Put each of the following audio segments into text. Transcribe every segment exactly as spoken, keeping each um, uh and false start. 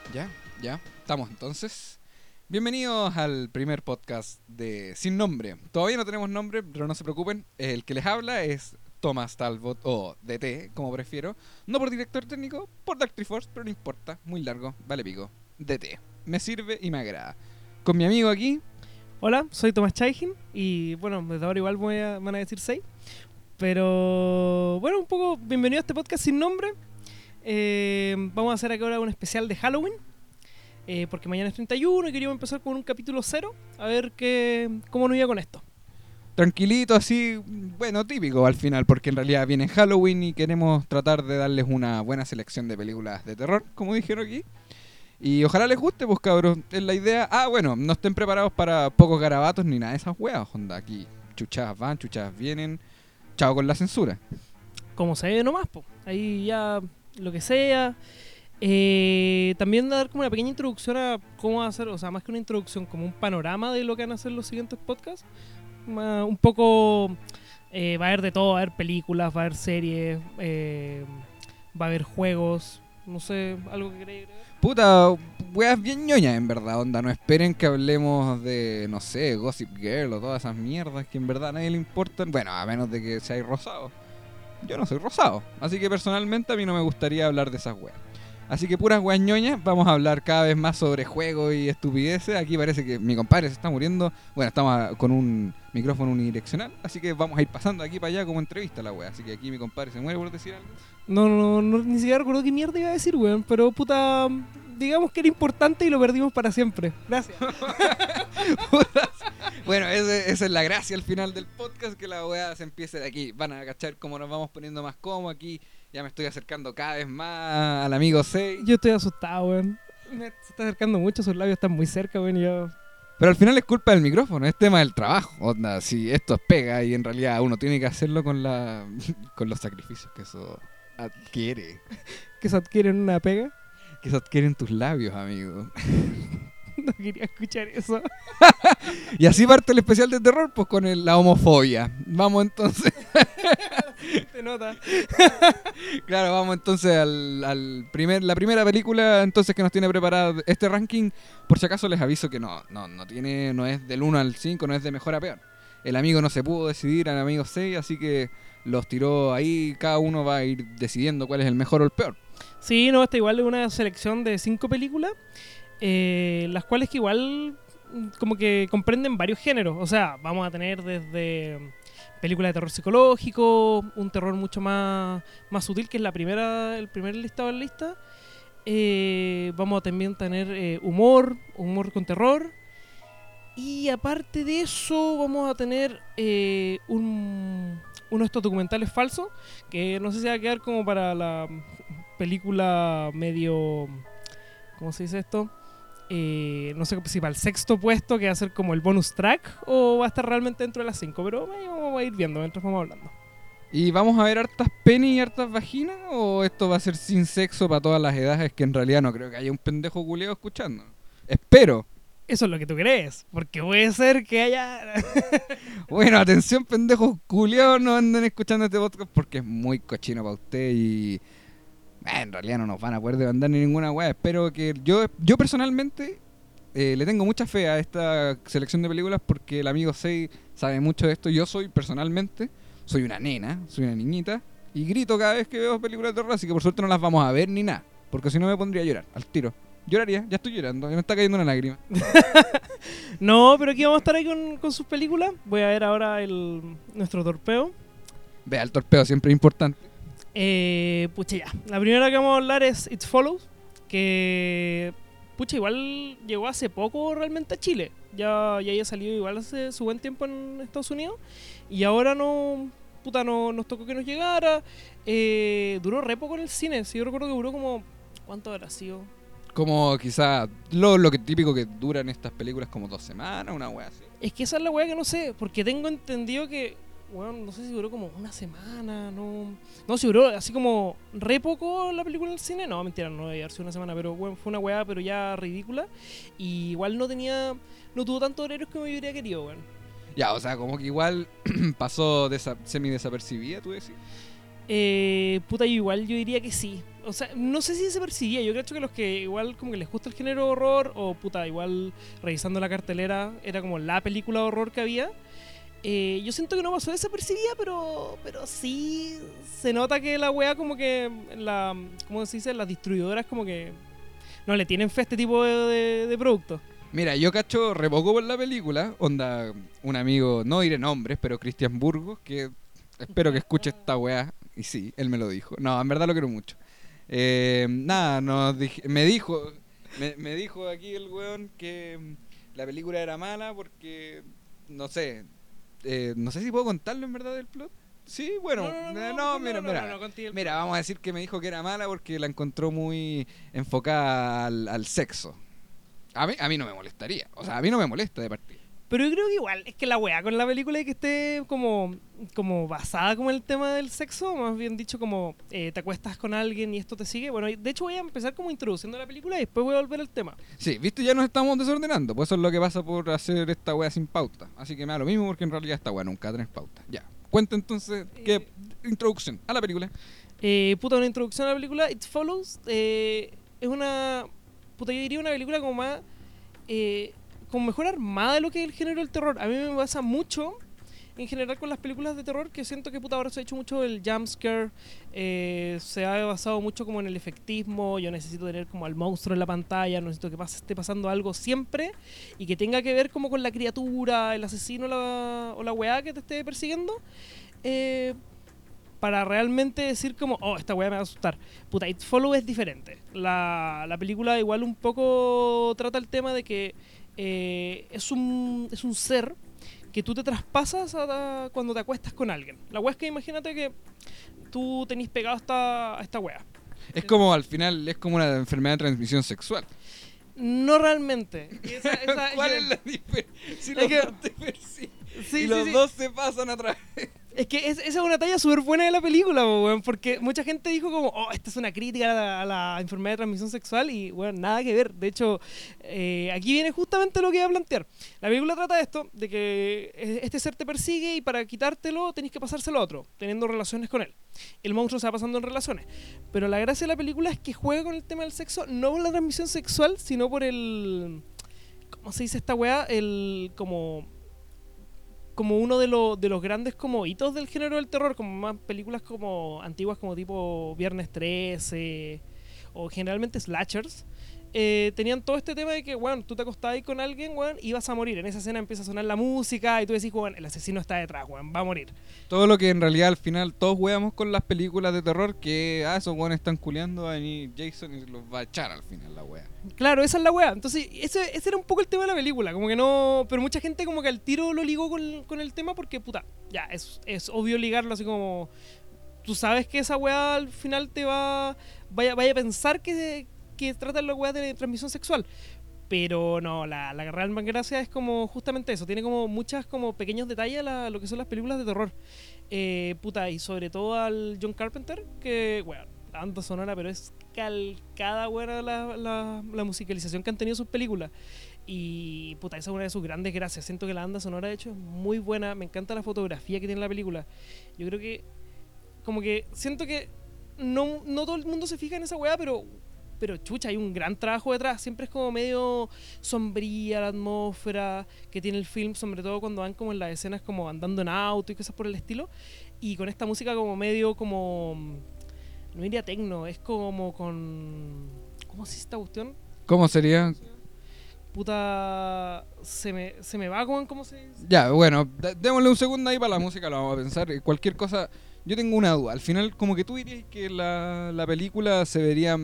Ya, ya, estamos entonces. Bienvenidos al primer podcast de Sin Nombre. Todavía no tenemos nombre, pero no se preocupen. El que les habla es Thomas Talbot, o D T, como prefiero. No por director técnico, por Dark Triforce, pero no importa. Muy largo, vale pico. D T. Me sirve y me agrada. Con mi amigo aquí. Hola, soy Tomás Chaikin y bueno, desde ahora igual voy a, van a decir seis. Pero bueno, un poco bienvenido a este podcast sin nombre. Eh, vamos a hacer aquí ahora un especial de Halloween. Eh, porque mañana es treinta y uno y queríamos empezar con un capítulo cero. A ver qué, cómo nos iba con esto. Tranquilito, así, bueno, típico al final, porque en realidad viene Halloween y queremos tratar de darles una buena selección de películas de terror, como dijeron aquí. Y ojalá les guste, pues cabros, es la idea. Ah, bueno, no estén preparados para pocos garabatos ni nada de esas weas, onda. Aquí chuchadas van, chuchadas vienen. Chao con la censura. Como se ve nomás, po. Ahí ya lo que sea. Eh, también dar como una pequeña introducción a cómo va a ser, o sea, más que una introducción, como un panorama de lo que van a ser los siguientes podcasts. Ma- un poco eh, va a haber de todo, va a haber películas, va a haber series, eh, va a haber juegos, no sé, algo que queréis agregar. Puta, weas bien ñoñas en verdad, onda. No esperen que hablemos de, no sé, Gossip Girl o todas esas mierdas que en verdad a nadie le importan. Bueno, a menos de que seáis rosado. Yo no soy rosado, así que personalmente a mí no me gustaría hablar de esas weas. Así que puras weas ñoñas, vamos a hablar cada vez más sobre juegos y estupideces. Aquí parece que mi compadre se está muriendo. Bueno, estamos a- con un micrófono unidireccional, así que vamos a ir pasando aquí para allá como entrevista la wea. Así que aquí mi compadre se muere por decir algo. No, no, no, ni siquiera recuerdo qué mierda iba a decir, weón, pero puta, digamos que era importante y lo perdimos para siempre. Gracias. Putas. Bueno, ese- esa es la gracia al final del podcast, que la weá se empiece de aquí. Van a cachar cómo nos vamos poniendo más cómodos aquí. Ya me estoy acercando cada vez más al amigo seis. Yo estoy asustado, weón. Me- Se está acercando mucho, sus labios están muy cerca, weón, y yo... Pero al final es culpa del micrófono, es tema del trabajo. Onda, si esto es pega y en realidad uno tiene que hacerlo con la con los sacrificios que eso adquiere. que se adquieren una pega. Que eso adquieren tus labios, amigo. No quería escuchar eso. Y así parte el especial de terror, pues con el- la homofobia. Vamos entonces. Se nota. Claro, vamos entonces al, al primer, la primera película entonces que nos tiene preparada este ranking. Por si acaso les aviso que no, no, no tiene, no es del uno al cinco, no es de mejor a peor. El amigo no se pudo decidir, al amigo seis, así que los tiró ahí, cada uno va a ir decidiendo cuál es el mejor o el peor. Sí, no, esta igual es una selección de cinco películas, eh, las cuales que igual mm, como que comprenden varios géneros. O sea, vamos a tener desde películas de terror psicológico, un terror mucho más, más sutil, que es la primera, el primer listado de la lista. Eh, vamos a también tener eh, humor, humor con terror. Y aparte de eso, vamos a tener eh, un, uno de estos documentales falsos, que no sé si va a quedar como para la película medio... ¿Cómo se dice esto? Eh, no sé si para el sexto puesto, que va a ser como el bonus track, o va a estar realmente dentro de las cinco, pero ahí vamos a ir viendo mientras vamos hablando. ¿Y vamos a ver hartas penis y hartas vaginas? ¿O esto va a ser sin sexo para todas las edades? Que en realidad no creo que haya un pendejo culiado escuchando. Espero. Eso es lo que tú crees, porque puede ser que haya... Bueno, atención pendejos culiados, no anden escuchando este podcast porque es muy cochino para usted y... eh, en realidad no nos van a poder demandar ni ninguna weá. Espero que... Yo, yo personalmente eh, le tengo mucha fe a esta selección de películas porque el amigo seis sabe mucho de esto. Yo soy personalmente, soy una nena, soy una niñita y grito cada vez que veo películas de terror, así que por suerte no las vamos a ver ni nada, porque si no me pondría a llorar, al tiro. Lloraría, ya estoy llorando, me está cayendo una lágrima. No, pero aquí vamos a estar ahí con, con sus películas. Voy a ver ahora el, nuestro torpeo. Vea, el torpeo siempre es importante. Eh, pucha, ya. La primera que vamos a hablar es It Follows, que pucha, igual llegó hace poco realmente a Chile. Ya, ya había salido igual hace su buen tiempo en Estados Unidos. Y ahora no, puta, no, nos tocó que nos llegara. Eh, duró re poco en el cine. Sí, yo recuerdo que duró como... ¿Cuánto habrá sido? Como quizá lo, lo que típico que duran estas películas como dos semanas, una wea así. Es que esa es la weá que no sé, porque tengo entendido que, bueno, no sé si duró como una semana, no... No, si duró así como re poco la película en el cine, no, mentira, no debe haber sido una semana, pero bueno, fue una weá pero ya ridícula. Y igual no tenía, no tuvo tantos horarios como yo hubiera querido, weón. Ya, o sea, como que igual pasó desa- semi desapercibida, tú decís. Eh, puta, yo igual yo diría que sí. o sea, no sé si se percibía. Yo creo que los que igual como que les gusta el género horror, o puta, igual revisando la cartelera, era como la película de horror que había. Eh, yo siento que no pasó desapercibida, pero pero sí se nota que la wea como que la, ¿cómo se dice? Las distribuidoras como que no le tienen fe a este tipo de, de, de productos. Mira, yo cacho re poco por la película. Onda, un amigo, no diré nombres, pero Cristian Burgos, que espero que escuche esta weá. Y sí, él me lo dijo. No, en verdad lo quiero mucho. Eh, nada, nos dij- me dijo, me, me dijo aquí el weón que la película era mala porque, no sé, eh, no sé si puedo contarlo en verdad del plot. Sí, bueno, No, no, eh, no, no, mira, no, mira, no, no, contigo el mira, plot. vamos a decir que me dijo que era mala porque la encontró muy enfocada al, al sexo. A mí, a mí no me molestaría, o sea, a mí no me molesta de partida. Pero yo creo que igual, es que la weá con la película es que esté como, como basada como en el tema del sexo, más bien dicho como eh, te acuestas con alguien y esto te sigue. Bueno, de hecho voy a empezar como introduciendo la película y después voy a volver al tema. Sí, viste, ya nos estamos desordenando, pues eso es lo que pasa por hacer esta wea sin pauta. Así que me da lo mismo porque en realidad esta wea nunca tenés pauta. Ya, cuenta entonces qué Eh, introducción a la película. Eh, puta, una introducción a la película. It Follows eh, es una. Puta, yo diría una película como más. Eh, como mejor armada de lo que es el género del terror. A mí me pasa mucho en general con las películas de terror que siento que puta ahora se ha hecho mucho el jumpscare. Eh, se ha basado mucho como en el efectismo. Yo necesito tener como al monstruo en la pantalla. Necesito que pase, esté pasando algo siempre y que tenga que ver como con la criatura, el asesino la, o la weá que te esté persiguiendo. Eh para realmente decir como, oh, esta weá me va a asustar. Puta, It Follow es diferente. La, la película igual un poco trata el tema de que eh, es, un, es un ser que tú te traspasas a, a, cuando te acuestas con alguien. La weá es que imagínate que tú tenés pegado a esta, a esta weá. Es como al final, es como una enfermedad de transmisión sexual. No realmente. Esa, esa, ¿Cuál yo, es la diferencia? Si es los que, dos te persiguen sí, y sí, los sí. dos se pasan a través. Es que es, esa es una talla súper buena de la película, po, weón, porque mucha gente dijo como, oh, esta es una crítica a la, a la enfermedad de transmisión sexual y, bueno, nada que ver. De hecho, eh, aquí viene justamente lo que iba a plantear. La película trata de esto, de que eh, este ser te persigue y para quitártelo tenés que pasárselo a otro, teniendo relaciones con él. El monstruo se va pasando en relaciones. Pero la gracia de la película es que juega con el tema del sexo, no por la transmisión sexual, sino por el... ¿Cómo se dice esta weá? El... como... como uno de, lo, de los grandes como hitos del género del terror, como más películas como antiguas como tipo Viernes trece o generalmente slashers, eh, tenían todo este tema de que, bueno, tú te acostabas con alguien, bueno, y vas a morir. En esa escena empieza a sonar la música y tú decís, bueno, el asesino está detrás, bueno, va a morir. Todo lo que en realidad al final todos juegamos con las películas de terror que, ah, esos weones están culeando, va a venir Jason y los va a echar al final la wea. Claro, esa es la weá. Entonces, ese, ese era un poco el tema de la película. Como que no. Pero mucha gente como que al tiro lo ligó con, con el tema porque, puta, ya, es, es obvio ligarlo así como. Tú sabes que esa weá al final te va. Vaya, vaya a pensar que, que trata la weá de transmisión sexual. Pero no, la, la real gracia es como justamente eso. Tiene como muchas como pequeños detalles a la- lo que son las películas de terror. Eh, puta, y sobre todo al John Carpenter, que, bueno, la banda sonora, pero es calcada, buena la, la, la musicalización que han tenido sus películas. Y, puta, esa es una de sus grandes gracias. Siento que la banda sonora, de hecho, es muy buena. Me encanta la fotografía que tiene la película. Yo creo que, como que, siento que no, no todo el mundo se fija en esa weá, pero pero chucha, hay un gran trabajo detrás. Siempre es como medio sombría la atmósfera que tiene el film, sobre todo cuando van como en las escenas como andando en auto y cosas por el estilo. Y con esta música como medio como... No diría tecno, es como con... ¿Cómo se dice esta cuestión? ¿Cómo sería? Puta... Se me, se me va como en cómo se dice. Ya, bueno, d- démosle un segundo ahí para la música, lo vamos a pensar. Eh, Cualquier cosa, yo tengo una duda. Al final, como que tú dirías que la, la película se vería...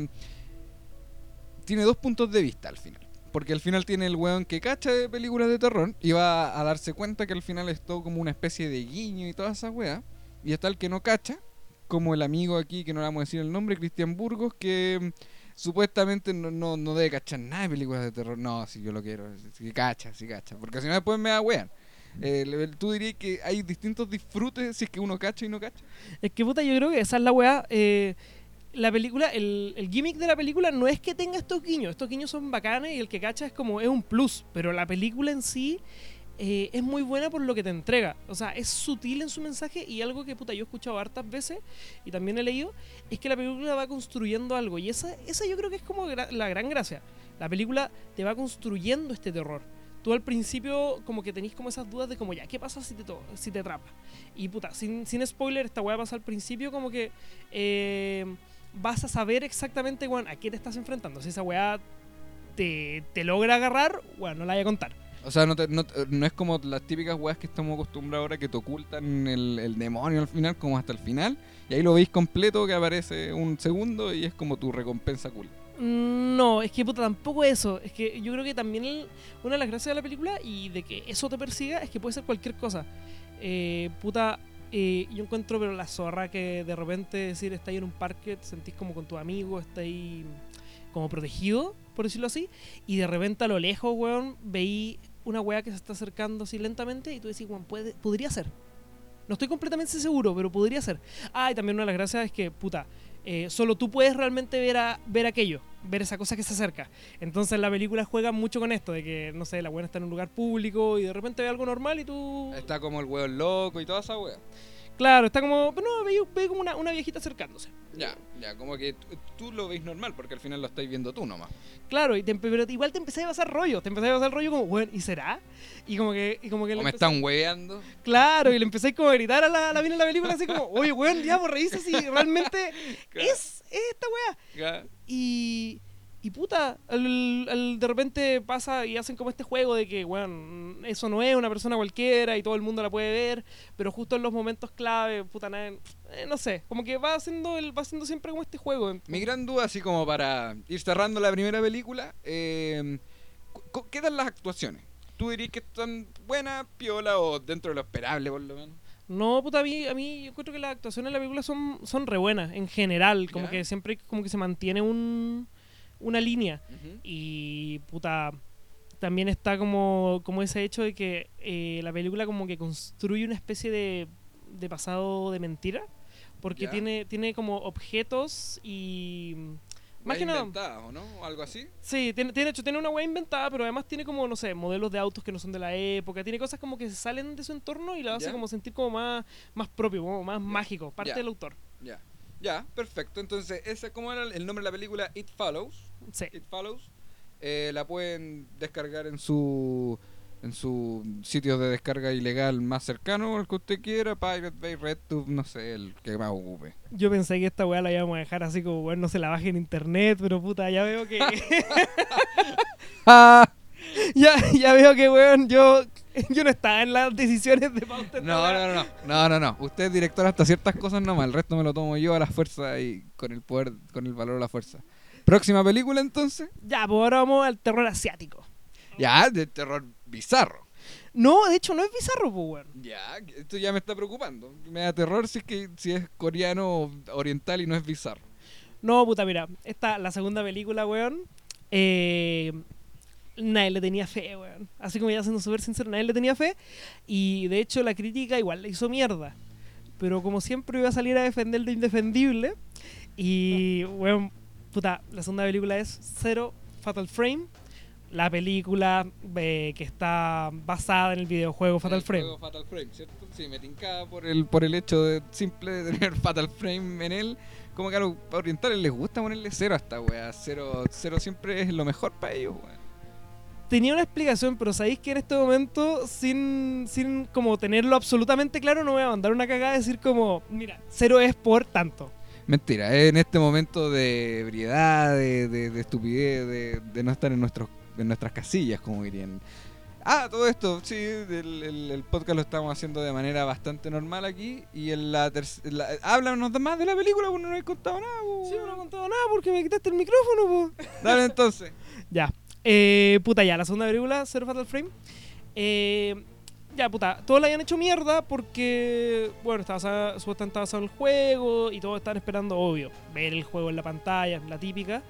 Tiene dos puntos de vista al final. Porque al final tiene el weón que cacha de películas de terror y va a darse cuenta que al final es todo como una especie de guiño y todas esas weas. Y está el que no cacha, como el amigo aquí, que no le vamos a decir el nombre, Cristian Burgos, que mm, supuestamente no, no, no debe cachar nada de películas de terror. No, si yo lo quiero, si cacha, si cacha. Porque si no después me da wean. Eh, le- ¿tú dirías que hay distintos disfrutes si es que uno cacha y no cacha? Es que puta, yo creo que esa es la weá. Eh, la película, el, el gimmick de la película no es que tenga estos guiños. Estos guiños son bacanes y el que cacha es como, es un plus. Pero la película en sí eh, es muy buena por lo que te entrega. O sea, es sutil en su mensaje y algo que, puta, yo he escuchado hartas veces y también he leído, es que la película va construyendo algo. Y esa, esa yo creo que es como gra- la gran gracia. La película te va construyendo este terror. Tú al principio como que tenés como esas dudas de como ya, ¿qué pasa si te, to- si te atrapa? Y puta, sin, sin spoiler, esta weá pasa al principio como que eh, vas a saber exactamente, weón, a qué te estás enfrentando. Si esa weá te, te logra agarrar, bueno, no la voy a contar. O sea, no, te- no, te- no es como las típicas weas que estamos acostumbrados ahora que te ocultan el, el demonio al final, como hasta el final, y ahí lo veis completo que aparece un segundo y es como tu recompensa cool. No, es que puta, tampoco eso. Es que yo creo que también el- una de las gracias de la película y de que eso te persiga es que puede ser cualquier cosa. Eh, puta, eh, yo encuentro, pero la zorra que de repente decir, estáis en un parque, te sentís como con tu amigo, estáis como protegido, por decirlo así, y de repente a lo lejos, weón, veí una weá que se está acercando así lentamente y tú decís, weón, puede, podría ser. No estoy completamente seguro, pero podría ser. Ah, y también una de las gracias es que, puta, eh, solo tú puedes realmente ver, a, ver aquello, ver esa cosa que se acerca. Entonces la película juega mucho con esto, de que, no sé, la buena está en un lugar público y de repente ve algo normal y tú... Está como el hueón loco y toda esa wea. Claro, está como... No, ve, ve como una, una viejita acercándose. Ya, ya, como que tú, tú lo veis normal porque al final lo estáis viendo tú nomás. Claro, y te, pero igual te empecé a pasar rollo, te empecé a pasar rollo como, bueno, ¿y será? Y como que... Y como que O le me empecé- están hueveando. Claro, y le empecé como a gritar a la, a la mina en la película así como, oye, weón, ya, por reírse si realmente es, es esta weá. Ya. Y, y puta, al, al- de repente pasa y hacen como este juego de que, weón, eso no es una persona cualquiera y todo el mundo la puede ver, pero justo en los momentos clave, puta, nadie- eh, no sé, como que va haciendo, el, va haciendo siempre como este juego. Mi gran duda, así como para ir cerrando la primera película, eh, cu- ¿qué tal las actuaciones? ¿Tú dirías que están buenas, piola o dentro de lo esperable por lo menos? No, puta, a mí, a mí yo encuentro que las actuaciones en la película son, son re buenas, en general, como ¿Ya? que siempre como que se mantiene un, una línea. Ujú. Y puta, también está como, como ese hecho de que eh, la película como que construye una especie de, de pasado de mentira. Porque Ya. tiene, tiene como objetos y... Más Weas que nada... inventadas, ¿o no? ¿O algo así? Sí, tiene, tiene, hecho, tiene una wea inventada, pero además tiene como, no sé, modelos de autos que no son de la época. Tiene cosas como que se salen de su entorno y la hace Ya. como sentir como más, más propio, como más mágico, parte Ya. del autor. Ya. Ya, perfecto. Entonces, ese ¿cómo era el nombre de la película? It Follows. Sí. It Follows. Eh, la pueden descargar en su en su sitio de descarga ilegal más cercano, el que usted quiera, Pirate Bay, RedTube, no sé, el que más ocupe. Yo pensé que esta weá la íbamos a dejar así como, bueno, no se la baje en internet, pero puta, ya veo que... Ah, ya, ya veo que, weón, yo, yo no estaba en las decisiones de pauta. no, no, no, no, no, no, no. Usted es director hasta ciertas cosas nomás, el resto me lo tomo yo a la fuerza y con el poder, con el valor de la fuerza. Próxima película entonces. Ya, pues ahora vamos al terror asiático. Ya, de terror bizarro. No, de hecho no es bizarro, pues, weón. Ya, esto ya me está preocupando. Me da terror si es que si es coreano oriental y no es bizarro. No, puta, mira, esta, la segunda película, weón, eh, nadie le tenía fe, weón. Así como ya siendo súper sincero, nadie le tenía fe. Y de hecho la crítica igual le hizo mierda. Pero como siempre iba a salir a defender lo indefendible. Y, weón, puta, la segunda película es Zero Fatal Frame. La película eh, que está basada en el videojuego Fatal El Frame. juego Fatal Frame, ¿cierto? Sí, me tincaba por el, por el hecho de simple de tener Fatal Frame en él. Como que a los orientales les gusta ponerle cero a esta wea. Cero, cero siempre es lo mejor para ellos, weón. Tenía una explicación, pero sabéis que en este momento, sin, sin como tenerlo absolutamente claro, no voy a mandar una cagada y decir como, mira, cero es por tanto. Mentira, en este momento de ebriedad, de, de, de estupidez, de, de no estar en nuestros en nuestras casillas, como dirían. Ah, todo esto, sí, el, el, el podcast lo estamos haciendo de manera bastante normal aquí. Y en la tercera... Háblanos más de la película, porque no nos he contado nada. Po. Sí, no he contado nada porque me quitaste el micrófono, po. Dale entonces. Ya. Eh, puta, ya, la segunda película, Zero Fatal Frame. Eh, ya, puta, todos la habían hecho mierda porque, bueno, estaba basada- supuestamente estaba basado en el juego y todos estaban esperando, obvio, ver el juego en la pantalla, la típica.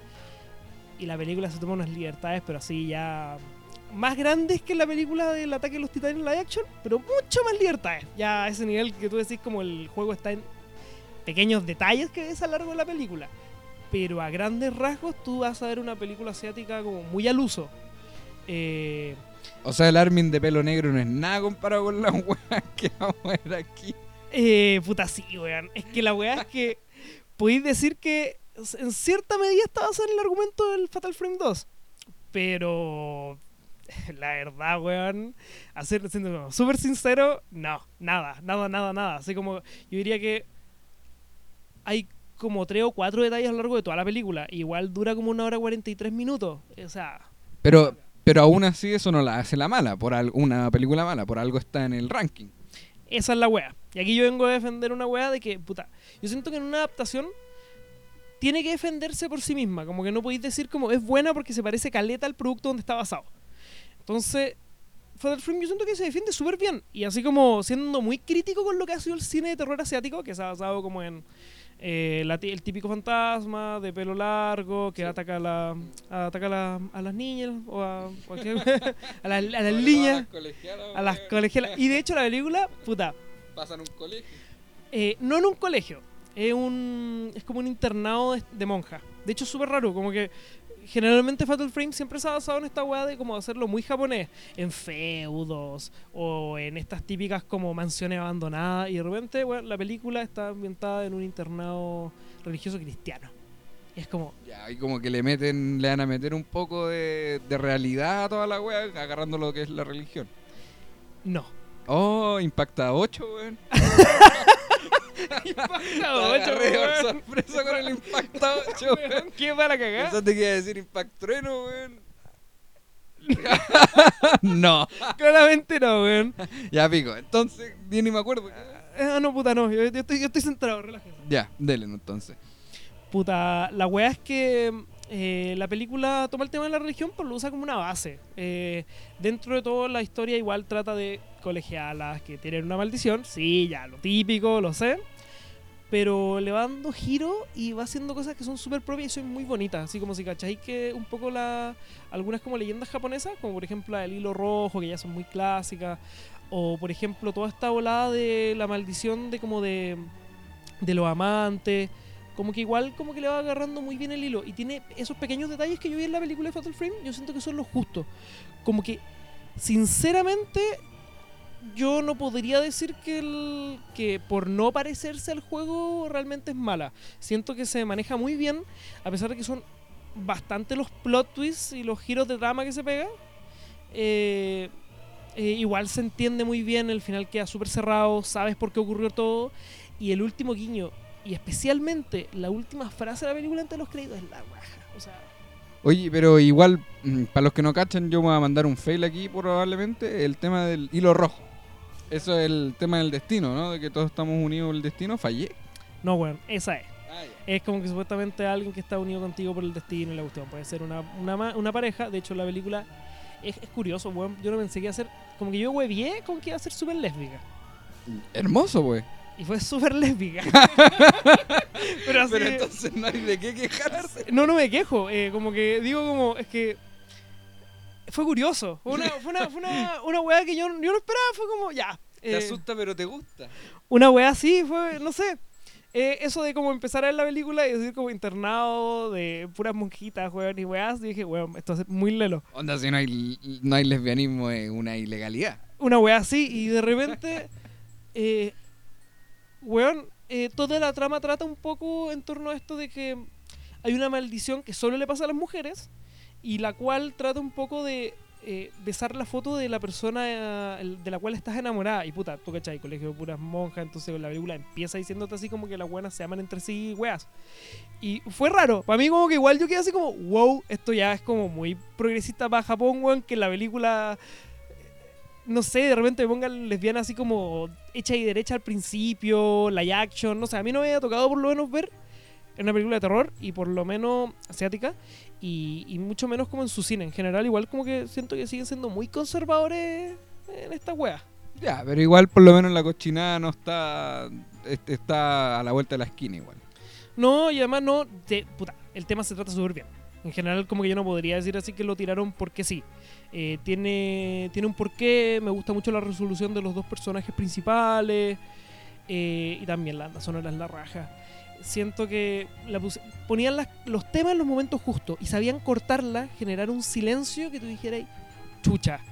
Y la película se toma unas libertades, pero así ya más grandes que la película del ataque de los titanes live action, pero mucho más libertades. Ya a ese nivel que tú decís como el juego está en pequeños detalles que ves a lo largo de la película. Pero a grandes rasgos tú vas a ver una película asiática como muy al uso. Eh, O sea, el Armin de pelo negro no es nada comparado con las weas que vamos a ver aquí. Eh, puta, sí, weón. Es que la weá es que podéis decir que en cierta medida está basado en el argumento del Fatal Frame dos. Pero la verdad, weón, hacer, siendo súper sincero, no, nada, nada, nada, nada. Así como, yo diría que hay como tres o cuatro detalles a lo largo de toda la película. Igual dura como una hora cuarenta y tres minutos. O sea, Pero, pero aún así eso no la hace la mala, por al- una película mala, por algo está en el ranking. esa es la wea. Y aquí yo vengo a defender una wea de que, puta, yo siento que en una adaptación tiene que defenderse por sí misma. Como que no podéis decir como es buena porque se parece caleta al producto donde está basado. Entonces, Fatal Frame yo siento que se defiende súper bien. Y así como siendo muy crítico con lo que ha sido el cine de terror asiático, que se ha basado como en eh, la, el típico fantasma de pelo largo que sí. ataca, a, la, ataca a, la, a las niñas o a, cualquier, a, la, a las bueno, niñas, a las colegialas. Y de hecho la película, puta, pasa en un colegio. Eh, no en un colegio, es, un, es como un internado de, de monjas. De hecho es súper raro, como que generalmente Fatal Frame siempre se ha basado en esta weá de como hacerlo muy japonés, en feudos o en estas típicas como mansiones abandonadas, y de repente, bueno, la película está ambientada en un internado religioso cristiano. Y es como... Ya, y como que le meten, le van a meter un poco de, de realidad a toda la weá, agarrando lo que es la religión. No. Oh, impacta ocho, weón. Impacta ocho, weón. Sorpresa con el Impacta ocho, weón. ¿Qué para cagar? Pensaste que iba a decir Impact Trueno, weón. No. Claramente no, weón. Ya, pico. Entonces, bien ni me acuerdo. Ah, no, puta, no. Yo, yo, estoy, yo estoy centrado, relájate. Ya, dele, entonces. Puta, la weá es que eh, la película toma el tema de la religión, pero lo usa como una base. Eh, dentro de todo, la historia igual trata de colegialas que tienen una maldición. Sí, ya, lo típico, lo sé. Pero le va dando giro y va haciendo cosas que son súper propias y son muy bonitas. Así como si cacháis que un poco la, algunas como leyendas japonesas, como por ejemplo la del hilo rojo, que ya son muy clásicas. O por ejemplo toda esta volada de la maldición de como de, de los amantes. Como que igual como que le va agarrando muy bien el hilo. Y tiene esos pequeños detalles que yo vi en la película de Fatal Frame, yo siento que son los justos. Como que, sinceramente, yo no podría decir que, el, que por no parecerse al juego realmente es mala. Siento que se maneja muy bien, a pesar de que son bastante los plot twists y los giros de trama que se pega. Eh, eh, igual se entiende muy bien, el final queda súper cerrado, sabes por qué ocurrió todo. Y el último guiño, y especialmente la última frase de la película antes de los créditos, es la raja. O sea... Oye, pero igual, para los que no cachan, yo me voy a mandar un fail aquí probablemente, el tema del hilo rojo. Eso es el tema del destino, ¿no? De que todos estamos unidos en el destino. ¿Fallé? No, bueno, esa es. Ah, es como que supuestamente alguien que está unido contigo por el destino y la cuestión. Puede ser una, una, una pareja. De hecho, la película es, es curioso, weón. Yo no pensé que iba a ser... Como que yo huevié con que iba a ser súper lésbica. Hermoso, pues. Y fue súper lésbica. Pero, así, Pero entonces no hay de qué quejarse. No, no me quejo. Eh, como que digo como... Es que... Fue curioso. Fue una, fue una, fue una, una weá que yo, yo no esperaba. Fue como, ya. Te eh, asusta, pero te gusta. Una weá así, fue, no sé. Eh, eso de como empezar a ver la película y decir como internado de puras monjitas, weón, y weás. Y dije, weón, esto es muy lelo. Onda, si no hay, no hay lesbianismo, es una ilegalidad. Una weá así, y de repente, eh, weón, eh, toda la trama trata un poco en torno a esto de que hay una maldición que solo le pasa a las mujeres, y la cual trata un poco de eh, besar la foto de la persona eh, de la cual estás enamorada. Y puta, tú cachai, colegio de puras monjas, entonces la película empieza diciéndote así como que las buenas se aman entre sí, weas. Y fue raro, para mí como que igual yo quedé así como, wow, esto ya es como muy progresista para Japón, weón, que la película... No sé, de repente me pongan lesbiana así como hecha y derecha al principio, live action, no sé, a mí no me había tocado por lo menos ver en una película de terror, y por lo menos asiática, y, y mucho menos como en su cine. En general, igual como que siento que siguen siendo muy conservadores en esta wea. Ya, pero igual por lo menos la cochinada no está, está a la vuelta de la esquina igual. No, y además no, te, puta, el tema se trata súper bien. En general como que yo no podría decir así que lo tiraron porque sí. Eh, tiene, tiene un porqué, me gusta mucho la resolución de los dos personajes principales, eh, y también la banda sonora es la raja. Siento que la puse, ponían las, los temas en los momentos justos y sabían cortarla, generar un silencio que tú dijeras, chucha,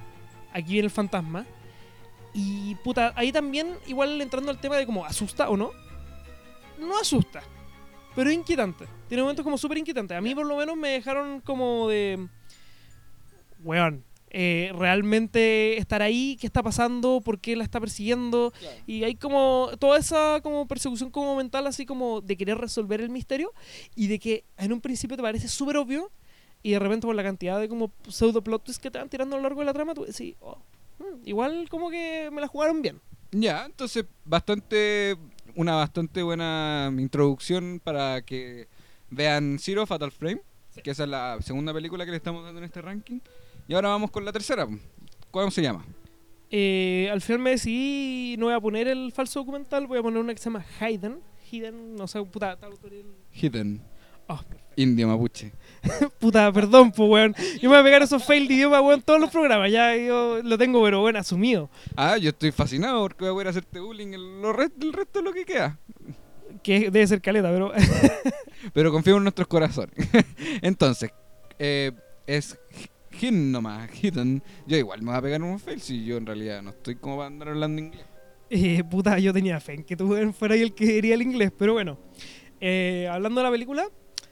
aquí viene el fantasma. Y puta, ahí también, igual entrando al tema de como asusta o no, no asusta, pero es inquietante. Tiene momentos como súper inquietantes. A mí por lo menos me dejaron como de... Weón, eh, realmente estar ahí, qué está pasando, por qué la está persiguiendo. Claro. Y hay como toda esa como persecución como mental, así como de querer resolver el misterio y de que en un principio te parece súper obvio y de repente por la cantidad de como pseudo plot twists que te van tirando a lo largo de la trama, tú decís, oh, hmm, igual como que me la jugaron bien. Ya, entonces bastante una bastante buena introducción para que vean Zero Fatal Frame, Sí. que esa es la segunda película que le estamos dando en este ranking. Y ahora vamos con la tercera. ¿Cómo se llama? Eh, al final me decidí, no voy a poner el falso documental, voy a poner una que se llama Hidden. Hidden, no sé, puta, tal autor el... Hidden. Oh, Indio Mapuche. puta, perdón, pues, weón. Yo me voy a pegar esos fail de idioma, weón, todos los programas. Ya yo lo tengo, pero bueno, asumido. Ah, yo estoy fascinado porque voy a poder hacerte bullying el, lo re- el resto de lo que queda. Que debe ser caleta, pero... Pero confío en nuestros corazones. Entonces, eh, es Hidden nomás, Hidden. Yo igual me voy a pegar un fail si yo en realidad no estoy como para andar hablando inglés. eh, puta, yo tenía fe en que tú fueras el que quería el inglés, pero bueno. Eh, hablando de la película,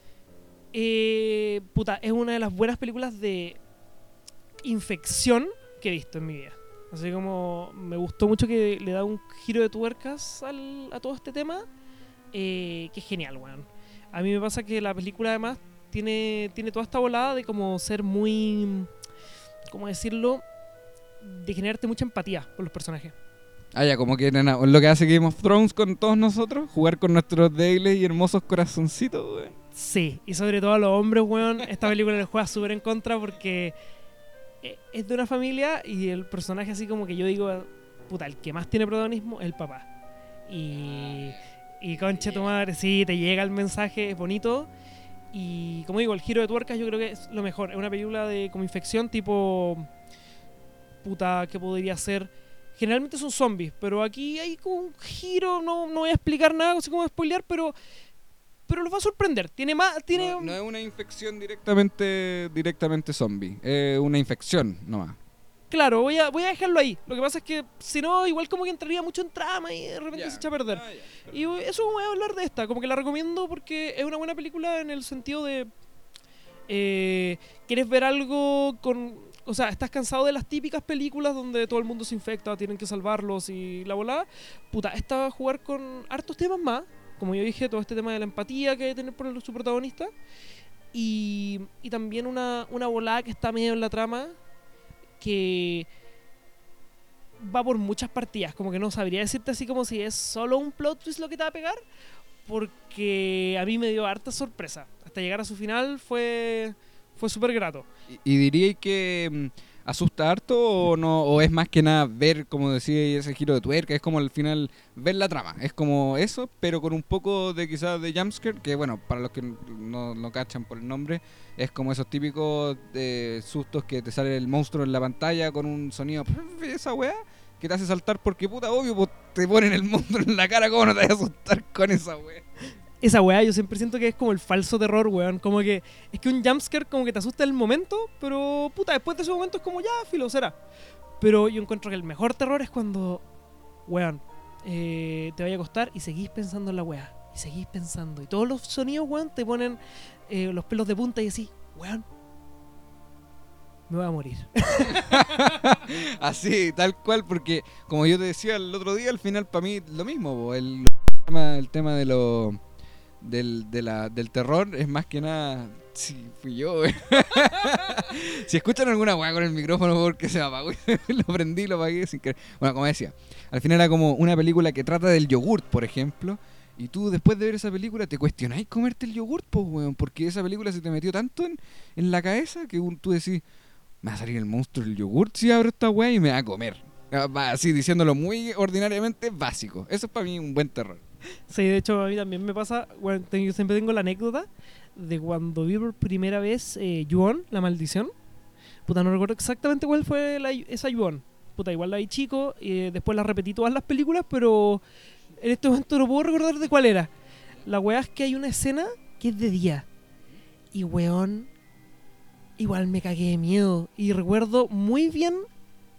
eh, puta, es una de las buenas películas de infección que he visto en mi vida. Así como me gustó mucho que le da un giro de tuercas al, a todo este tema, eh, que es genial, weón. A mí me pasa que la película además tiene, tiene toda esta volada de como ser muy, ¿cómo decirlo? De generarte mucha empatía por los personajes. Ah, ya, como que nena, lo que hace Game of Thrones con todos nosotros, jugar con nuestros débiles y hermosos corazoncitos, weón. Sí, y sobre todo a los hombres, weón, esta película les juega súper en contra porque eh, es de una familia y el personaje así como que yo digo, puta, el que más tiene protagonismo es el papá. Y, y conche tu madre, sí, te llega el mensaje, es bonito. Y como digo, el giro de tuercas yo creo que es lo mejor. Es una película de como infección tipo... Puta, ¿qué podría ser? Generalmente son zombies, pero aquí hay como un giro, no, no voy a explicar nada, así como spoilear, pero... Pero los va a sorprender. Tiene más... Tiene... No, no es una infección directamente directamente zombie, es una infección nomás. Claro, voy a, voy a dejarlo ahí. Lo que pasa es que si no, igual como que entraría mucho en trama y de repente Ya. se echa a perder. Ah, ya. Y eso voy a hablar de esta, como que la recomiendo porque es una buena película en el sentido de... Eh, ¿Quieres ver algo con... O sea, estás cansado de las típicas películas donde todo el mundo se infecta, tienen que salvarlos y la volada? Puta, esta va a jugar con hartos temas más. Como yo dije, todo este tema de la empatía que hay que tener por el- su protagonista. Y, y también una, una volada que está medio en la trama que va por muchas partidas. Como que no sabría decirte así como si es solo un plot twist lo que te va a pegar, porque a mí me dio harta sorpresa. Hasta llegar a su final fue, fue súper grato. ¿Y, y diríais que mm, asusta harto o no, o es más que nada ver, como decía, ese giro de tuerca? Es como al final ver la trama, es como eso, pero con un poco de quizás de jumpscare, que bueno, para los que no, no cachan por el nombre, es como esos típicos eh, sustos que te sale el monstruo en la pantalla con un sonido, esa weá, que te hace saltar porque puta, obvio, pues, te ponen el monstruo en la cara, ¿cómo no te vas a asustar con esa weá? Esa weá yo siempre siento que es como el falso terror, weón. Como que es que un jumpscare como que te asusta en el momento, pero puta, después de ese momento es como ya, filo, será. Pero yo encuentro que el mejor terror es cuando, weón, eh, te vaya a acostar y seguís pensando en la weá. Y seguís pensando. Y todos los sonidos, weón, te ponen eh, los pelos de punta y así, weón, me voy a morir. Así, tal cual, porque como yo te decía el otro día, al final para mí lo mismo, po, el, tema, el tema de lo del, de la, del terror es más que nada, sí, fui yo, güey. Si escuchan alguna weá con el micrófono porque se me apagó, lo prendí, lo apagué sin querer. Bueno, como decía, al final era como una película que trata del yogurt, por ejemplo, y tú después de ver esa película te cuestionáis comerte el yogurt, pues, weón, porque esa película se te metió tanto en, en la cabeza que un- tú decís, me va a salir el monstruo del yogurt si abro esta weá y me va a comer. Ah, va, así diciéndolo muy ordinariamente básico. Eso es para mí un buen terror. Sí, de hecho a mí también me pasa, bueno, te- yo siempre tengo la anécdota de cuando vi por primera vez eh, Yuon, la maldición. Puta, no recuerdo exactamente cuál fue la, esa Yuon. Puta, igual la vi chico, y eh, después la repetí todas las películas, pero en este momento no puedo recordar de cuál era. La weá es que hay una escena que es de día. Y weón, igual me cagué de miedo. Y recuerdo muy bien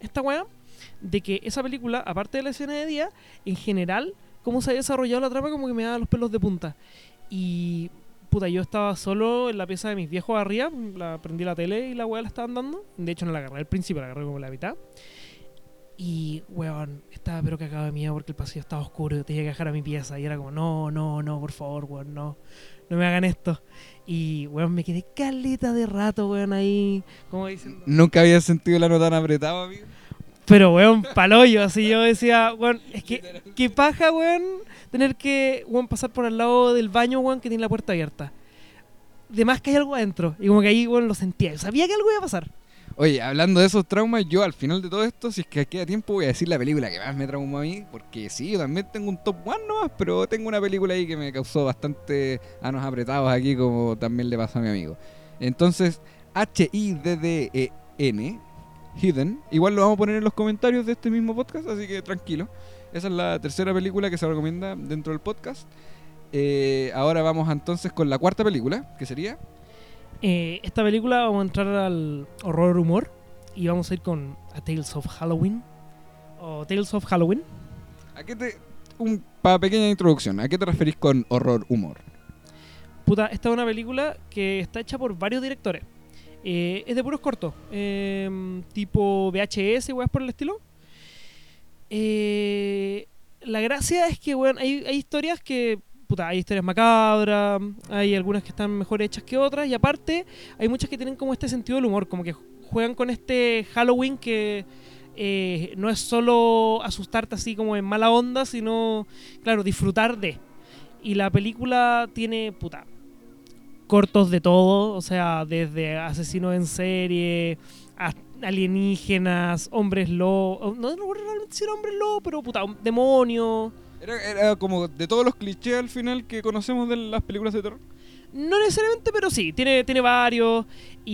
esta weá, de que esa película, aparte de la escena de día, en general, cómo se ha desarrollado la trama, como que me daba los pelos de punta. Y puta, yo estaba solo en la pieza de mis viejos arriba, la, prendí la tele y la weá la estaban dando. De hecho no la agarré al principio, la agarré como la mitad. Y weón, estaba pero cagado de miedo porque el pasillo estaba oscuro y tenía que bajar a mi pieza. Y era como, no, no, no, por favor, weón, no, no me hagan esto. Y weón, me quedé caleta de rato, weón, ahí, como diciendo. Nunca había sentido la nota tan apretada, amigo. Pero, weón, palollo, así yo decía, weón, es que, qué paja, weón, tener que, weón, pasar por al lado del baño, weón, que tiene la puerta abierta. De más que hay algo adentro. Y como que ahí, weón, lo sentía. Yo sabía que algo iba a pasar. Oye, hablando de esos traumas, yo al final de todo esto, si es que queda tiempo, voy a decir la película que más me traumó a mí, porque sí, yo también tengo un top one nomás, pero tengo una película ahí que me causó bastante anos apretados aquí, como también le pasó a mi amigo. Entonces, H I D D E N, Hidden, igual lo vamos a poner en los comentarios de este mismo podcast, así que tranquilo. Esa es la tercera película que se recomienda dentro del podcast. Eh, ahora vamos entonces con la cuarta película, que sería... Eh, esta película vamos a entrar al horror humor y vamos a ir con A Tales of Halloween o Tales of Halloween. ¿A qué te, un, para pequeña introducción, ¿a qué te referís con horror humor? Puta, esta es una película que está hecha por varios directores. Eh, es de puros cortos, eh, tipo V H S, weas por el estilo. Eh, la gracia es que, weón, hay, hay historias que... Puta, hay historias macabras, hay algunas que están mejor hechas que otras, y aparte hay muchas que tienen como este sentido del humor, como que juegan con este Halloween que eh, no es solo asustarte así como en mala onda, sino, claro, disfrutar de. Y la película tiene, puta, cortos de todo, o sea, desde asesinos en serie, a alienígenas, hombres lobos, no, no realmente si era hombres lobos, pero puta, un demonio. Era, era como de todos los clichés al final que conocemos de las películas de terror. No necesariamente, pero sí, tiene, tiene varios.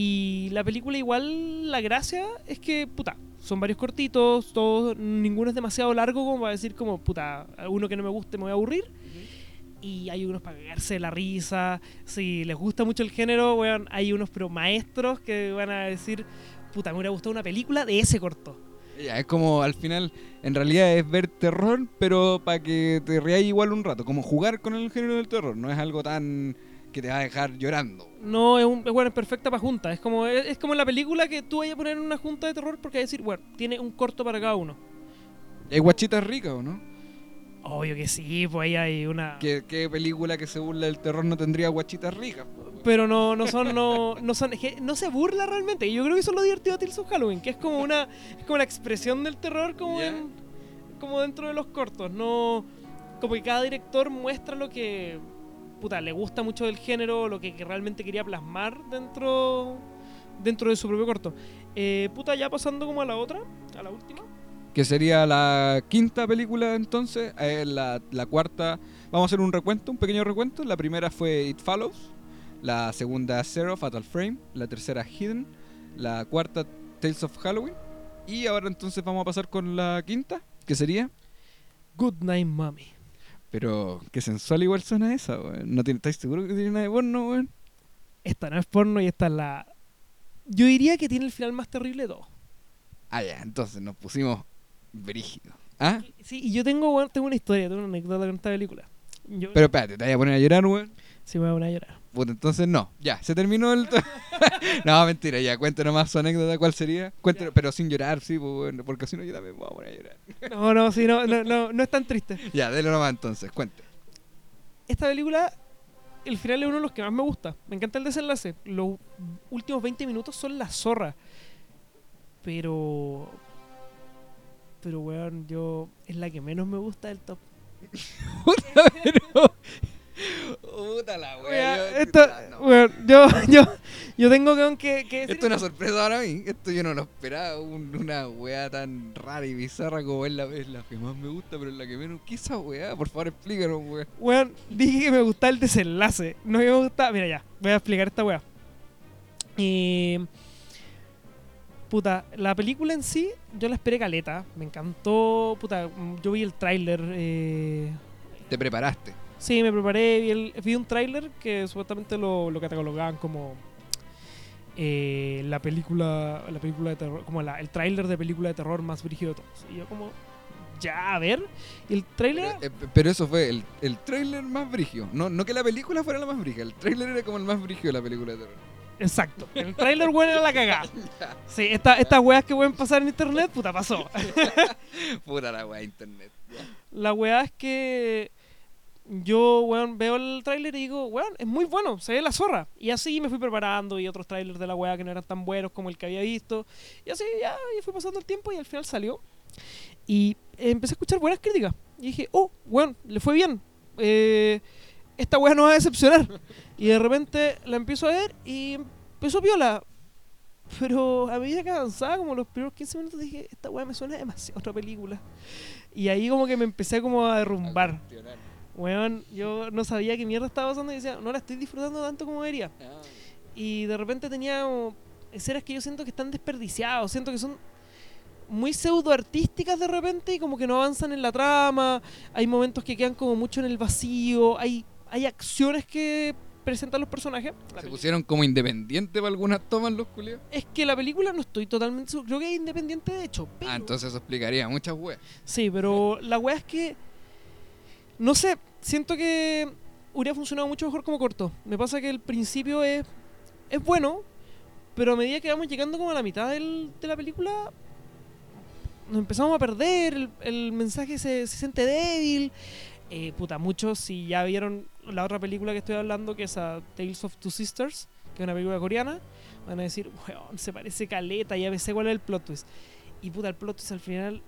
Y la película igual, la gracia es que, puta, son varios cortitos, todos, ninguno es demasiado largo como para decir como, puta, uno que no me guste me voy a aburrir. Uh-huh. Y hay unos para cagarse de la risa. Si les gusta mucho el género, bueno, hay unos pero maestros que van a decir, puta, me hubiera gustado una película de ese corto. Ya, es como al final, en realidad es ver terror, pero para que te reáis igual un rato, como jugar con el género del terror, no es algo tan que te va a dejar llorando. No, es, un, es, bueno, es perfecta para junta, es como, es, es como la película que tú vayas a poner en una junta de terror porque hay que decir, bueno, tiene un corto para cada uno. ¿Hay guachitas ricas o no? Obvio que sí, pues ahí hay una... ¿Qué, qué película que se burla del terror no tendría guachitas ricas? Pero no, no son, no, no son, es que no se burla realmente. Y yo creo que eso es lo divertido de Tales of Halloween, que es como una, es como la expresión del terror como Yeah. en, como dentro de los cortos. No, como que cada director muestra lo que, puta, le gusta mucho del género, lo que, que realmente quería plasmar dentro, dentro de su propio corto. Eh, puta, ya pasando como a la otra, a la última. Que sería la quinta película entonces, eh, la, la cuarta, vamos a hacer un recuento, un pequeño recuento. La primera fue It Follows, la segunda Zero, Fatal Frame, la tercera Hidden, la cuarta Tales of Halloween, y ahora entonces vamos a pasar con la quinta, que sería... Good Night Mommy. Pero qué sensual igual suena esa, weón. ¿No tiene, ¿Estáis seguros que tiene nada de porno, weón? Esta no es porno y esta es la... Yo diría que tiene el final más terrible de todo. Ah, ya, entonces nos pusimos brígidos. ¿Ah? Sí, y yo tengo, bueno, tengo una historia, tengo una anécdota con esta película. Yo, Pero espérate, ¿te vas a poner a llorar, weón? sí, me voy a poner a llorar. Puta, entonces no. Ya, se terminó el... No, mentira, ya, cuéntanos más su anécdota, ¿cuál sería? Cuéntanos, pero sin llorar, sí, pues, bueno, porque si no yo también me voy a poner a llorar. No, no, sí, no, no, no, no es tan triste. Ya, délo nomás entonces, cuente. Esta película, el final es uno de los que más me gusta. Me encanta el desenlace. Los últimos veinte minutos son la zorra. Pero... Pero, weón, yo... Es la que menos me gusta del top. Puta, pero... Puta la Weón, wea. esto, weón, yo, yo, yo tengo que, que, que decir Esto es una sorpresa para mí. Esto yo no lo esperaba. Un, una wea tan rara y bizarra como es la, es la que más me gusta, pero es la que menos. ¿Qué es esa wea? Por favor, explícanos, wea. Weón, dije que me gustaba el desenlace. No que me gustaba... Mira ya, voy a explicar esta weá. Eh... Puta, la película en sí, yo la esperé caleta. Me encantó. Puta, yo vi el tráiler. Eh... Te preparaste. Sí, me preparé. Vi, el, vi un tráiler que supuestamente lo, lo catalogaban como eh, la película la película de terror, como la, el tráiler de película de terror más brígido de todos. Y yo como, ya, a ver. Y el tráiler... Pero, eh, pero eso fue el, el tráiler más brígido. No, no que la película fuera la más brígida. El tráiler era como el más brígido de la película de terror. Exacto. El tráiler, weón, era la cagada. Sí, esta, estas weas que pueden pasar en internet, puta, pasó. Pura la weá de internet. Ya. La wea es que yo, weón, veo el tráiler y digo, weón, es muy bueno, se ve la zorra. Y así me fui preparando y otros trailers de la wea que no eran tan buenos como el que había visto. Y así ya, y fui pasando el tiempo y al final salió. Y empecé a escuchar buenas críticas. Y dije, oh, weón, le fue bien. Eh, esta wea no va a decepcionar. Y de repente la empiezo a ver y empezó piola. Pero a medida que avanzaba, como los primeros quince minutos, dije, esta weá me suena demasiado a otra película. Y ahí como que me empecé como a derrumbar. Weón, yo no sabía qué mierda estaba pasando y decía, no la estoy disfrutando tanto como debería. Ah. Y de repente tenía como escenas que yo siento que están desperdiciadas, siento que son muy pseudo artísticas de repente y como que no avanzan en la trama. Hay momentos que quedan como mucho en el vacío, hay, hay acciones que presentan los personajes. La Se peli- pusieron como independientes para algunas tomas los culiados. es que la película no estoy totalmente seguro, creo que es independiente de hecho, pero... Ah, entonces eso explicaría muchas weas. Sí, pero la weá es que no sé, siento que hubiera funcionado mucho mejor como corto. Me pasa que el principio es, es bueno, pero a medida que vamos llegando como a la mitad del- de la película, nos empezamos a perder, el, el mensaje se, se siente débil. Eh, puta, muchos, si ya vieron la otra película que estoy hablando, que es a Tales of Two Sisters, que es una película coreana, van a decir, weón, se parece caleta, ya sé cuál es el plot twist. Y puta, el plot twist al final,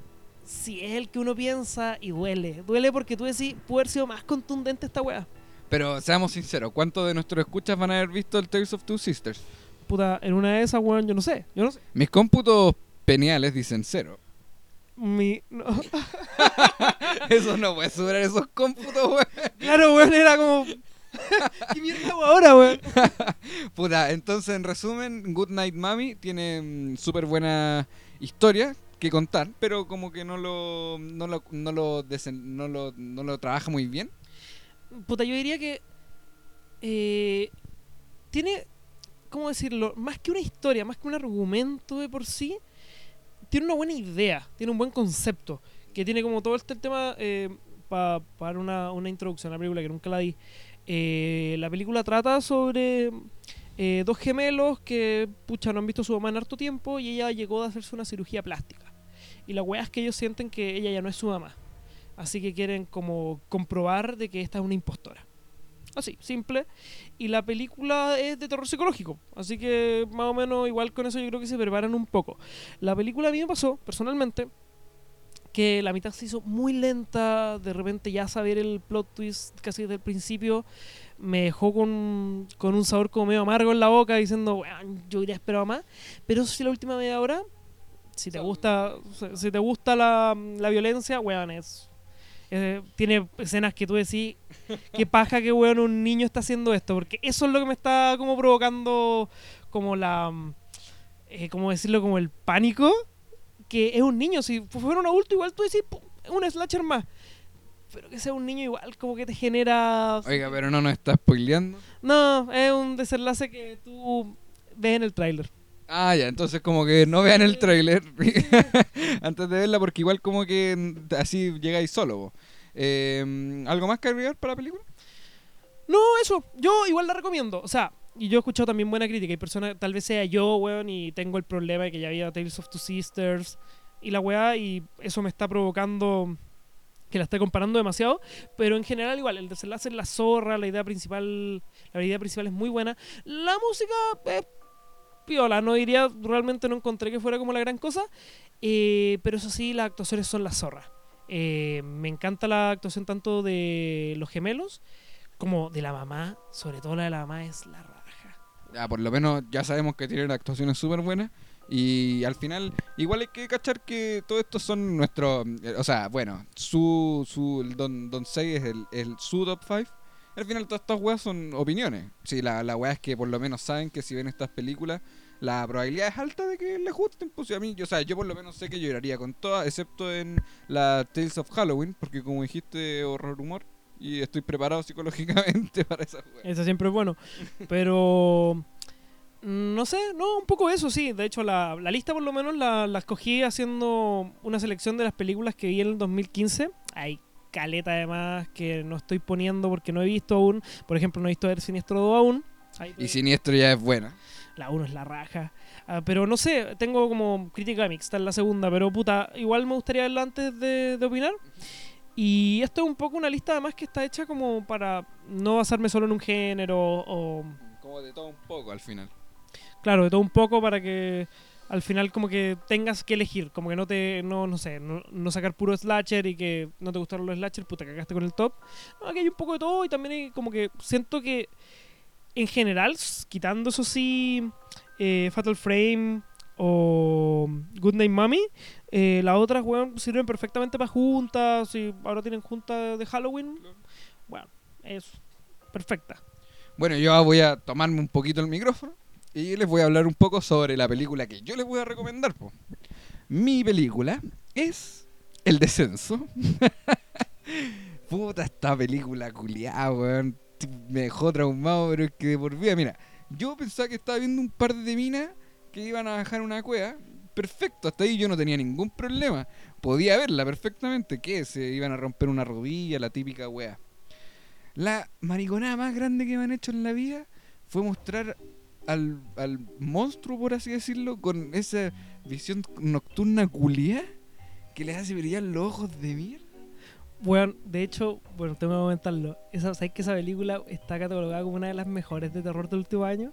si es el que uno piensa, y duele. Duele porque tú decís, puede haber sido más contundente esta weá. Pero seamos sinceros, ¿cuántos de nuestros escuchas van a haber visto el Tales of Two Sisters? Puta, en una de esas, weón, yo no sé, yo no sé. Mis cómputos peneales dicen cero. Mi, no. Eso no puede superar esos cómputos, weón. Claro, weón, era como... ¿Qué mierda hago ahora, weón? Puta, entonces en resumen, Good Night Mami tiene mm, súper buena historia que contar, pero como que no lo no lo no lo, desen- no lo, no lo trabaja muy bien. Puta, yo diría que eh, tiene, ¿cómo decirlo? Más que una historia, más que un argumento de por sí, tiene una buena idea, tiene un buen concepto, que tiene como todo este tema, eh, pa- para una, una introducción a la película que nunca la di. Eh, la película trata sobre eh, dos gemelos que, pucha, no han visto a su mamá en harto tiempo y ella llegó a hacerse una cirugía plástica. Y la weá es que ellos sienten que ella ya no es su mamá. Así que quieren como comprobar de que esta es una impostora. Así, simple. Y la película es de terror psicológico. Así que más o menos igual con eso yo creo que se preparan un poco. La película a mí me pasó, personalmente, que la mitad se hizo muy lenta. De repente ya saber el plot twist casi desde el principio me dejó con, con un sabor como medio amargo en la boca diciendo, "Weón, yo hubiera esperado más". Pero eso sí, la última media hora, si te gusta, si te gusta la, la violencia, weón, es... Eh, tiene escenas que tú decís, qué paja que weón un niño está haciendo esto, porque eso es lo que me está como provocando como la, mm, eh, ¿cómo decirlo? Como el pánico, que es un niño. Si fuera un adulto igual tú decís, "Pum, es un slasher más", pero que sea un niño igual como que te genera... Oiga, pero no nos está spoileando. No, es un desenlace que tú ves en el tráiler. Ah, ya, entonces como que no vean el tráiler antes de verla porque igual como que mm, así llegáis solo. Po. Eh, ¿Algo más que agregar para la película? No, eso, yo igual la recomiendo. O sea, y yo he escuchado también buena crítica. Hay personas, tal vez sea yo, weón, y tengo el problema de que ya había Tales of Two Sisters y la weá, y eso me está provocando que la esté comparando demasiado. Pero en general, igual, el desenlace es la zorra, la idea principal, la idea principal es muy buena. La música es piola, no diría, realmente no encontré que fuera como la gran cosa. Eh, pero eso sí, las actuaciones son la zorra. Eh, me encanta la actuación tanto de los gemelos como de la mamá, sobre todo la de la mamá es la raja. Ya, por lo menos ya sabemos que tienen actuaciones súper buenas. Y al final, igual hay que cachar que todo esto son nuestros. eh, O sea, bueno, su. su el Don, Don Sei es el, el su top cinco. Al final, todas estas weas son opiniones. Sí, la, la wea es que por lo menos saben que si ven estas películas, la probabilidad es alta de que les gusten. Pues y a mí, yo, o sea, yo por lo menos sé que lloraría con todas, excepto en la Tales of Halloween, porque como dijiste, horror humor. Y estoy preparado psicológicamente para esa wea. Eso siempre es bueno. Pero No sé, no, un poco eso, sí. De hecho, la, la lista por lo menos la, la escogí haciendo una selección de las películas que vi en el dos mil quince. Hay caleta además que no estoy poniendo porque no he visto aún. Por ejemplo, no he visto El Siniestro dos aún. Ahí Y Siniestro ya es buena. La uno es la raja. Uh, pero no sé, tengo como crítica mixta en la segunda. Pero puta, igual me gustaría verla antes de, de opinar. Y esto es un poco una lista además que está hecha como para no basarme solo en un género o... Como de todo un poco al final. Claro, de todo un poco para que al final como que tengas que elegir, como que no te, no, no sé, no, no sacar puro slasher y que no te gustaron los slasher, puta, cagaste con el top. No, aquí hay un poco de todo y también hay como que siento que en general, quitando eso sí, eh, Fatal Frame o Good Night Mommy, eh, las otras, weón, sirven perfectamente para juntas, y ahora tienen juntas de Halloween, bueno, es perfecta. Bueno, yo voy a tomarme un poquito el micrófono y les voy a hablar un poco sobre la película que yo les voy a recomendar, po. Mi película es El Descenso. Puta, esta película culiada, weón. Me dejó traumado, pero es que de por vida, mira, yo pensaba que estaba viendo un par de minas que iban a bajar una cueva. Perfecto, hasta ahí yo no tenía ningún problema. Podía verla perfectamente, que se iban a romper una rodilla, la típica wea. La mariconada más grande que me han hecho en la vida fue mostrar al, al monstruo, por así decirlo, con esa visión nocturna culiá que les hace brillar los ojos de mierda. Bueno, de hecho, bueno, tengo que comentarlo. Esa, ¿sabes que esa película está catalogada como una de las mejores de terror del último año?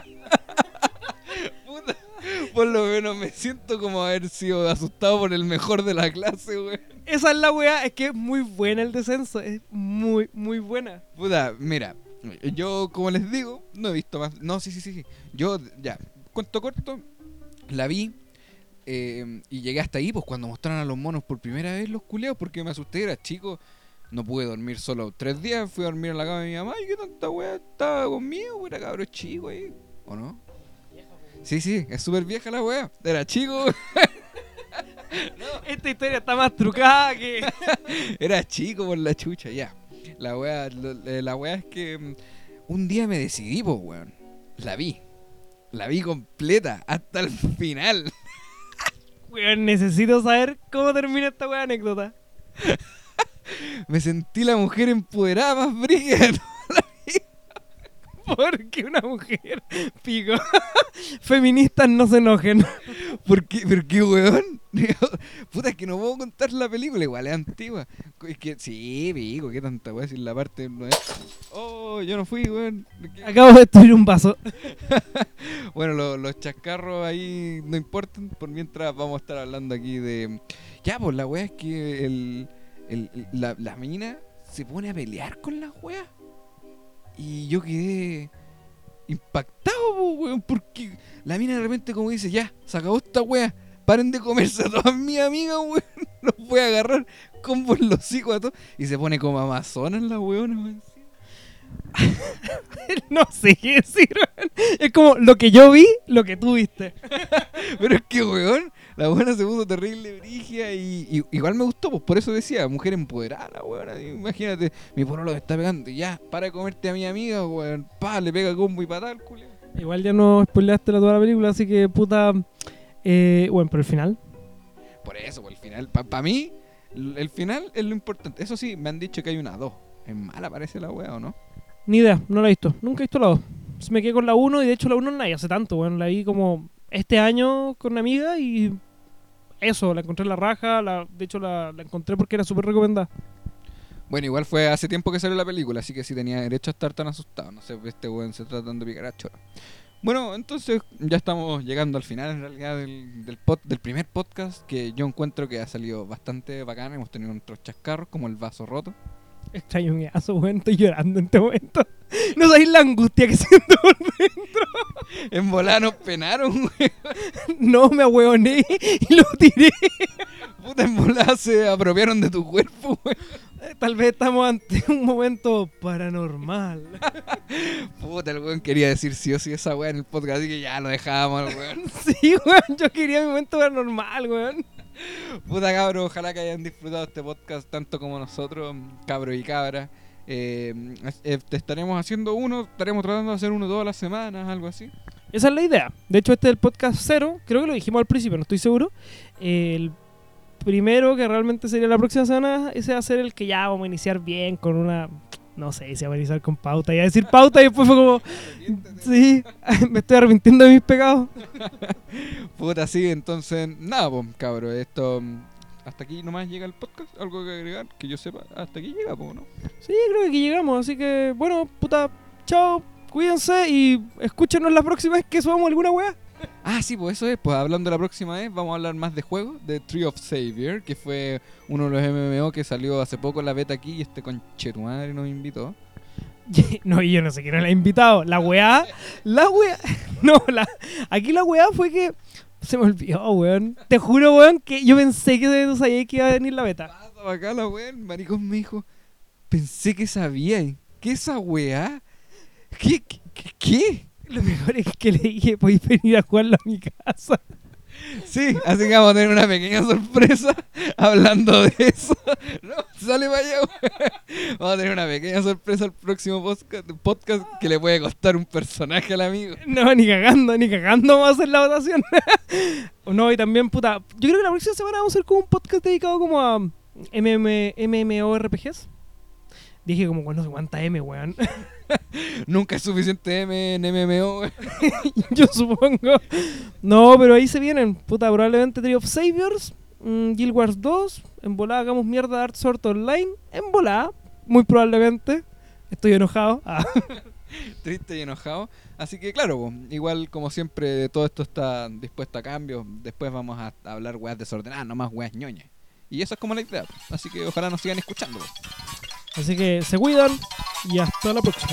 Puta, por lo menos me siento como haber sido asustado por el mejor de la clase, güey. Esa es la weá, es que es muy buena El Descenso, es muy, muy buena. Puta, mira, yo como les digo, no he visto más. No, sí, sí, sí, sí. Yo, ya, cuento corto, la vi. Eh, y llegué hasta ahí, pues cuando mostraron a los monos por primera vez los culeados, porque me asusté, era chico, no pude dormir solo tres días, fui a dormir en la cama de mi mamá y qué tanta weá estaba conmigo, era cabro chico ahí, ¿o no? Sí, sí, es súper vieja la weá, era chico. No, esta historia está más trucada que... Era chico por la chucha, ya. La weá, la, la weá es que um, un día me decidí, pues weón, la vi, la vi completa, hasta el final. Weón, necesito saber cómo termina esta weá anécdota. Me sentí la mujer empoderada más brígida de toda la vida. Porque una mujer, pico. Feministas no se enojen. ¿Por qué? ¿Por qué, weón? Puta, es que no puedo contar la película, igual es antigua. Es que, sí, pico, qué tanta weá, si la parte no es... Oh, yo no fui, weón. Acabo de destruir un vaso. Bueno, lo, los chascarros ahí no importan, por mientras vamos a estar hablando aquí de... Ya, pues la weá es que el, el, la, la mina se pone a pelear con las weas. Y yo quedé impactado, po, weón, porque la mina de repente como dice, ya, se acabó esta wea, paren de comerse a todas mis amigas, weón, los voy a agarrar combos en los hocicos a todos. Y se pone como amazonas la weona, weón. No sé qué decir, weón. Es como lo que yo vi, lo que tú viste. Pero es que, weón, la buena se puso terrible brigia y, y igual me gustó, pues por eso decía, mujer empoderada, la weona. Imagínate, mi pololo me está pegando y ya, para de comerte a mi amiga, weón. Pa, le pega combo y patada al culo. Igual ya no spoileaste la toda la película, así que puta... Eh, bueno, pero el final... Por eso, por el final, para pa mí, el final es lo importante. Eso sí, me han dicho que hay una dos. ¿Es mala parece la wea o no? Ni idea, no la he visto. Nunca he visto la dos. Me quedé con la uno y de hecho la uno no la vi hace tanto, weón. La vi como este año con una amiga y eso, la encontré en la raja. La, de hecho la, la encontré porque era súper recomendada. Bueno, igual fue hace tiempo que salió la película, así que sí tenía derecho a estar tan asustado. No sé, este weón se tratando de picar a chora. Bueno, entonces ya estamos llegando al final en realidad del, del, pod, del primer podcast, que yo encuentro que ha salido bastante bacán. Hemos tenido otros chascarros como el vaso roto. Extraño un aso, weón, estoy llorando en este momento. No sabéis la angustia que siento por dentro. En volada nos penaron, weón. No, me ahueoné y lo tiré. Puta, en volada se apropiaron de tu cuerpo, weón. Tal vez estamos ante un momento paranormal. Puta, el weón quería decir sí o sí esa weá en el podcast, así que ya lo dejábamos, weón. Sí, weón, yo quería mi momento paranormal, weón. Puta, cabros, ojalá que hayan disfrutado este podcast tanto como nosotros, cabros y cabras. Eh, eh, te estaremos haciendo uno, estaremos tratando de hacer uno todas las semanas, algo así. Esa es la idea. De hecho, este es el podcast cero. Creo que lo dijimos al principio, no estoy seguro. El primero que realmente sería la próxima semana, ese va a ser el que ya vamos a iniciar bien con una... No sé si va a iniciar con pauta. Iba a decir pauta y después fue como... Sí, me estoy arrepintiendo de mis pecados. Puta, sí, entonces, nada, pues, cabros, esto... Hasta aquí nomás llega el podcast, algo que agregar, que yo sepa, hasta aquí llega, pues, ¿no? Sí, creo que aquí llegamos, así que, bueno, puta, chao, cuídense y escúchenos la próxima vez que subamos alguna weá. Ah, sí, pues eso es, pues hablando la próxima vez, vamos a hablar más de juegos, de Tree of Savior, que fue uno de los M M O que salió hace poco en la beta aquí y este conchetumadre nos invitó. No, y yo no sé quién la ha invitado. La weá, la weá, no, la, aquí la weá fue que se me olvidó, weón. Te juro, weón, que yo pensé que tú sabías que iba a venir la beta. Estaba acá la weá, el maricón me dijo, pensé que sabía, ¿qué esa weá? ¿Qué? ¿Qué? ¿Qué? ¿Qué? Lo mejor es que le dije, podéis venir a jugarlo a mi casa. Sí, así que vamos a tener una pequeña sorpresa hablando de eso. No, sale para allá, weón. Vamos a tener una pequeña sorpresa al próximo podcast, podcast que le puede costar un personaje al amigo. No, ni cagando, ni cagando vamos a hacer la votación. No, y también, puta, yo creo que la próxima semana vamos a hacer como un podcast dedicado como a M M MMORPGs. Dije como con no sé cuánta M, weón. Nunca es suficiente M en M M O, weón. Yo supongo. No, pero ahí se vienen. Puta, probablemente Tree of Saviors, mmm, Guild Wars dos. En volada hagamos mierda de Art Sword Online. En volada, muy probablemente. Estoy enojado. Ah. Triste y enojado. Así que claro, po, igual como siempre todo esto está dispuesto a cambios. Después vamos a hablar weas desordenadas, no más weas ñoñas. Y eso es como la idea. Así que ojalá nos sigan escuchando. Po. Así que se cuidan y hasta la próxima.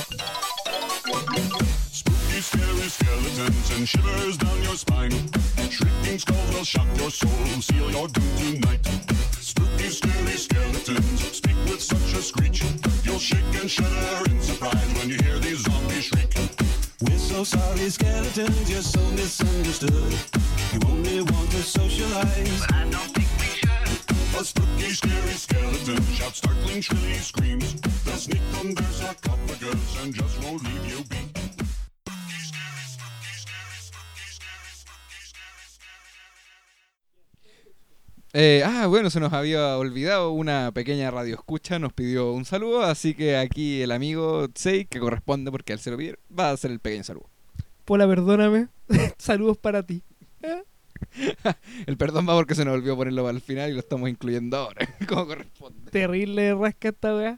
Spooky, scary skeletons and shivers down your spine. Shrieking skulls will shock your soul, seal your doom tonight. Spooky, scary skeletons speak with such a screech. You'll shake and shudder in surprise when you hear these zombies shriek. We're so sorry, skeletons, you're so misunderstood. You only want to socialize, but I don't think we should. A spooky, scary skeleton shouts startling, shrilly screams. They'll sneak under sarcophagus and just won't leave you be. Eh, ah, bueno, se nos había olvidado una pequeña radio escucha, nos pidió un saludo, así que aquí el amigo Tsei, que corresponde porque él se lo pidió, va a hacer el pequeño saludo. Pola, perdóname. Saludos para ti. El perdón va porque se nos olvidó ponerlo para el final y lo estamos incluyendo ahora, como corresponde. Terrible rasca esta weá.